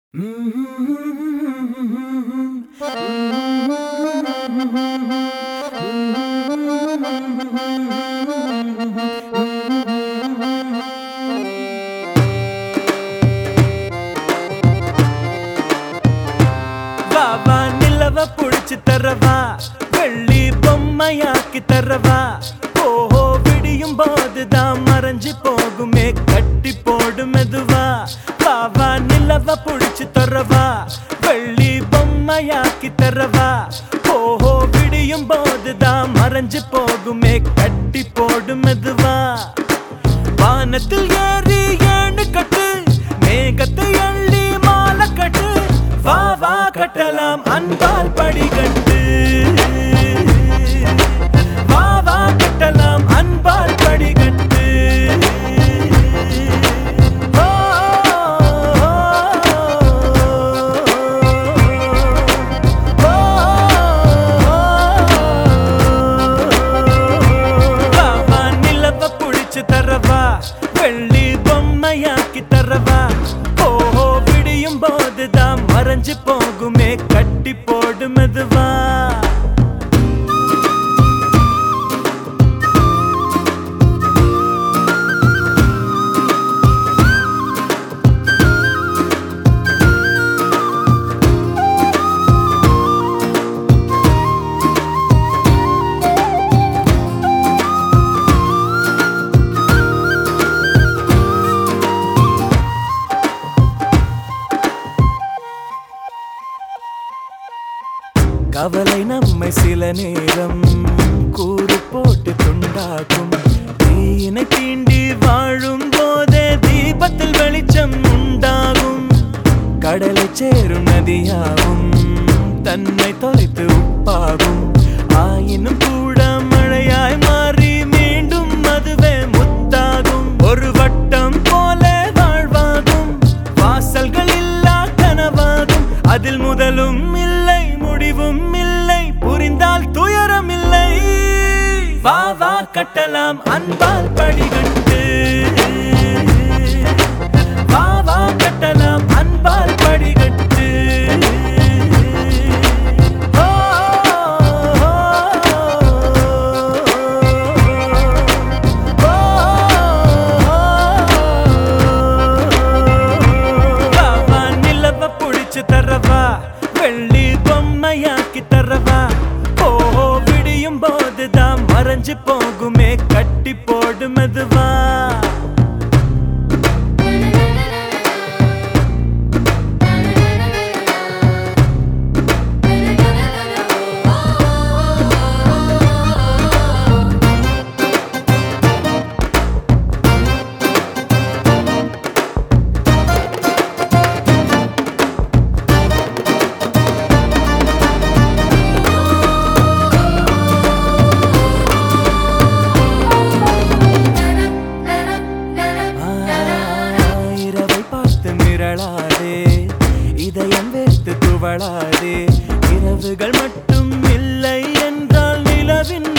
வாவா நிலவ புடிச்சு தரவா, வெள்ளி பொம்மையாக்கி தரவா. ஓஹோ விடியும் போதுதான் மறைஞ்சு போகுமே, கட்டி போடு மெதுவா. வாவா நிலவ புடிச்சு தரவா, வெள்ளி பொம்மையாக்கி தரவா. ஓஹோ விடியும் போதுதான் மறைஞ்சு போகுமே, கட்டி போடு மெதுவா. வானத்தில் ஏறி ஏணு கட்டு, மேகத்தை அள்ளி மாலை கட்டு. வா வா கட்டலாம் அன்பால் படிக்கட்டு, வா வா கட்டலாம் அன்பால் படிக்கட்டு. வாவா நிலவ புடிச்சு தரவா, வெள்ளி பொம்மையாக்கி தரவா. ஓஹோ விடியும் போதுதான் மறைஞ்சு போகுமே, கட்டி போடு மெதுவா. கவலை நம்மை சில நேரம் கூறு போட்டு துண்டாகும். தீயினை தீண்டி வாழும் போதே தீபத்தில் வெளிச்சம் உண்டாகும். கடலை சேரும் நதியாகும், தன்னை தொலைத்து உப்பாகும். ஆயினும் கூட மழையாய் மாறி மீண்டும் அதுவே முத்தாகும். ஒரு வட்டம் போல வாழ்வாகும், வாசல்கள் இல்லா கனவாகும். அதில் முதலும் இல்லை முடிவும் இல்லை, புரிந்தால் துயரம் இல்லை. வா வா கட்டலாம் அன்பால் படிக்கட்டு, வா வா கட்டலாம் அன்பால் படிக்கட்டு. வாவா நிலவ புடிச்சு தரவா, வெள்ளி பொம்மையாக்கி தரவா. ஓஹோ விடியும் போதுதான் மறைஞ்சு போகுமே, கட்டி போடு மெதுவா. இதயம் வேர்த்து துவளாதே, இரவுகள் மட்டும் இல்லை என்றால் நிலவின்